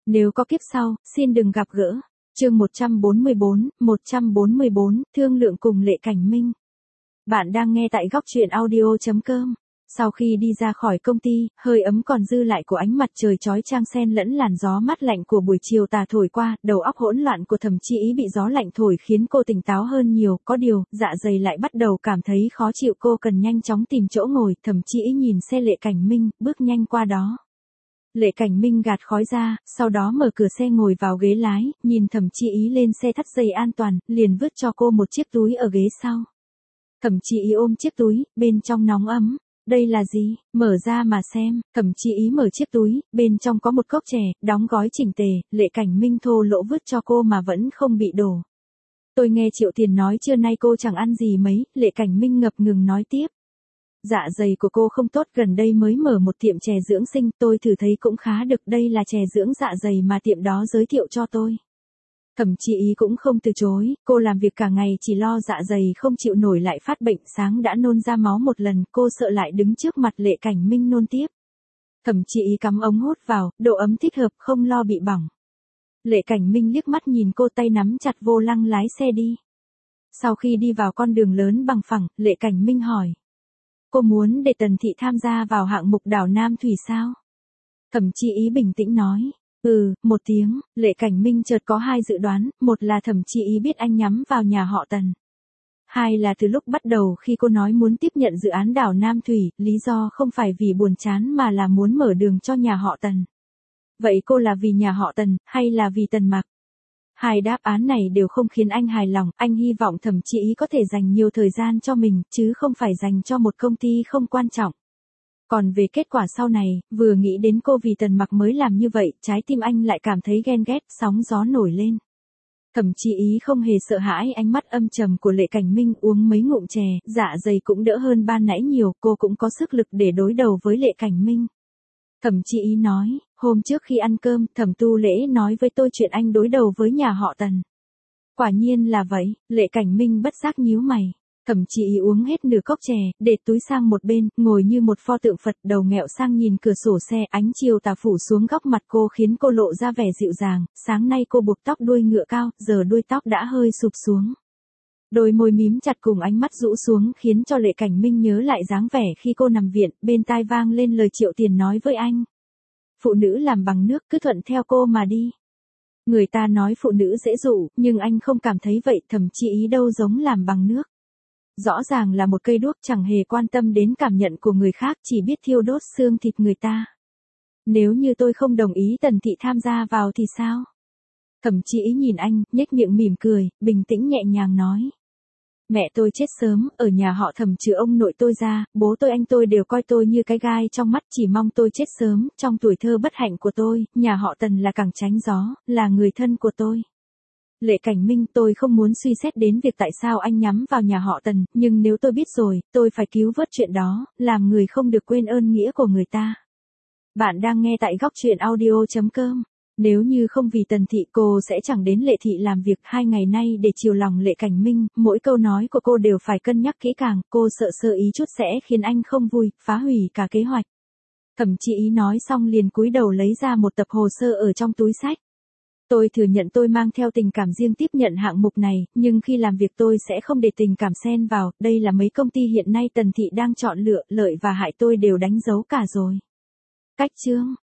Nếu có kiếp sau, xin đừng gặp gỡ. Chương 144, thương lượng cùng Lệ Cảnh Minh. Bạn đang nghe tại góc truyện audio.com. Sau khi đi ra khỏi công ty, hơi ấm còn dư lại của ánh mặt trời chói chang xen lẫn làn gió mát lạnh của buổi chiều tà thổi qua, đầu óc hỗn loạn của Thẩm Chi Ý bị gió lạnh thổi khiến cô tỉnh táo hơn nhiều, có điều, dạ dày lại bắt đầu cảm thấy khó chịu, cô cần nhanh chóng tìm chỗ ngồi. Thẩm Chi Ý nhìn xe Lệ Cảnh Minh, bước nhanh qua đó. Lệ Cảnh Minh gạt khói ra, sau đó mở cửa xe ngồi vào ghế lái, nhìn Thẩm Chi Ý lên xe thắt dây an toàn, liền vứt cho cô một chiếc túi ở ghế sau. Thẩm Chi Ý ôm chiếc túi, bên trong nóng ấm. Đây là gì? Mở ra mà xem. Thẩm Chi Ý mở chiếc túi, bên trong có một cốc chè, đóng gói chỉnh tề. Lệ Cảnh Minh thô lỗ vứt cho cô mà vẫn không bị đổ. Tôi nghe Triệu Tiền nói trưa nay cô chẳng ăn gì mấy. Lệ Cảnh Minh ngập ngừng nói tiếp. Dạ dày của cô không tốt, gần đây mới mở một tiệm chè dưỡng sinh, tôi thử thấy cũng khá được, đây là chè dưỡng dạ dày mà tiệm đó giới thiệu cho tôi. Thẩm Chi Ý cũng không từ chối, cô làm việc cả ngày chỉ lo dạ dày không chịu nổi lại phát bệnh, sáng đã nôn ra máu một lần, cô sợ lại đứng trước mặt Lệ Cảnh Minh nôn tiếp. Thẩm Chi Ý cắm ống hút vào, độ ấm thích hợp, không lo bị bỏng. Lệ Cảnh Minh liếc mắt nhìn cô, tay nắm chặt vô lăng lái xe đi. Sau khi đi vào con đường lớn bằng phẳng, Lệ Cảnh Minh hỏi. Cô muốn để Tần Thị tham gia vào hạng mục đảo Nam Thủy sao? Thẩm Chi Ý bình tĩnh nói. Một tiếng. Lệ Cảnh Minh chợt có hai dự đoán, một là Thẩm Chi Ý biết anh nhắm vào nhà họ Tần. Hai là từ lúc bắt đầu khi cô nói muốn tiếp nhận dự án đảo Nam Thủy, lý do không phải vì buồn chán mà là muốn mở đường cho nhà họ Tần. Vậy cô là vì nhà họ Tần, hay là vì Tần Mặc? Hai đáp án này đều không khiến anh hài lòng, anh hy vọng Thẩm Chi Ý có thể dành nhiều thời gian cho mình, chứ không phải dành cho một công ty không quan trọng. Còn về kết quả sau này, vừa nghĩ đến cô vì Tần Mặc mới làm như vậy, trái tim anh lại cảm thấy ghen ghét, sóng gió nổi lên. Thẩm Chi Ý không hề sợ hãi ánh mắt âm trầm của Lệ Cảnh Minh, uống mấy ngụm chè, dạ dày cũng đỡ hơn ban nãy nhiều, cô cũng có sức lực để đối đầu với Lệ Cảnh Minh. Thẩm Chi Ý nói, hôm trước khi ăn cơm, Thẩm Tu Lễ nói với tôi chuyện anh đối đầu với nhà họ Tần. Quả nhiên là vậy. Lệ Cảnh Minh bất giác nhíu mày. Thẩm Chi Ý uống hết nửa cốc chè, để túi sang một bên, ngồi như một pho tượng Phật, đầu nghẹo sang nhìn cửa sổ xe, ánh chiều tà phủ xuống góc mặt cô khiến cô lộ ra vẻ dịu dàng. Sáng nay cô buộc tóc đuôi ngựa cao, giờ đuôi tóc đã hơi sụp xuống. Đôi môi mím chặt cùng ánh mắt rũ xuống khiến cho Lệ Cảnh Minh nhớ lại dáng vẻ khi cô nằm viện, bên tai vang lên lời Triệu Tiền nói với anh. Phụ nữ làm bằng nước, cứ thuận theo cô mà đi. Người ta nói phụ nữ dễ dụ, nhưng anh không cảm thấy vậy. Thẩm Chi Ý đâu giống làm bằng nước. Rõ ràng là một cây đuốc, chẳng hề quan tâm đến cảm nhận của người khác, chỉ biết thiêu đốt xương thịt người ta. Nếu như tôi không đồng ý Tần Thị tham gia vào thì sao? Thẩm Chi Ý nhìn anh, nhếch miệng mỉm cười, bình tĩnh nhẹ nhàng nói. Mẹ tôi chết sớm, ở nhà họ Thẩm trừ ông nội tôi ra, bố tôi anh tôi đều coi tôi như cái gai trong mắt, chỉ mong tôi chết sớm. Trong tuổi thơ bất hạnh của tôi, nhà họ Tần là cẳng tránh gió, là người thân của tôi. Lệ Cảnh Minh, tôi không muốn suy xét đến việc tại sao anh nhắm vào nhà họ Tần, nhưng nếu tôi biết rồi, tôi phải cứu vớt chuyện đó, làm người không được quên ơn nghĩa của người ta. Bạn đang nghe tại góc truyện audio.com. Nếu như không vì Tần Thị, cô sẽ chẳng đến Lệ Thị làm việc 2 ngày nay để chiều lòng Lệ Cảnh Minh, mỗi câu nói của cô đều phải cân nhắc kỹ càng, cô sợ sơ ý chút sẽ khiến anh không vui, phá hủy cả kế hoạch. Thẩm Chi Ý nói xong liền cúi đầu lấy ra một tập hồ sơ ở trong túi sách. Tôi thừa nhận tôi mang theo tình cảm riêng tiếp nhận hạng mục này, nhưng khi làm việc tôi sẽ không để tình cảm xen vào, đây là mấy công ty hiện nay Tần Thị đang chọn lựa, lợi và hại tôi đều đánh dấu cả rồi. Cách chương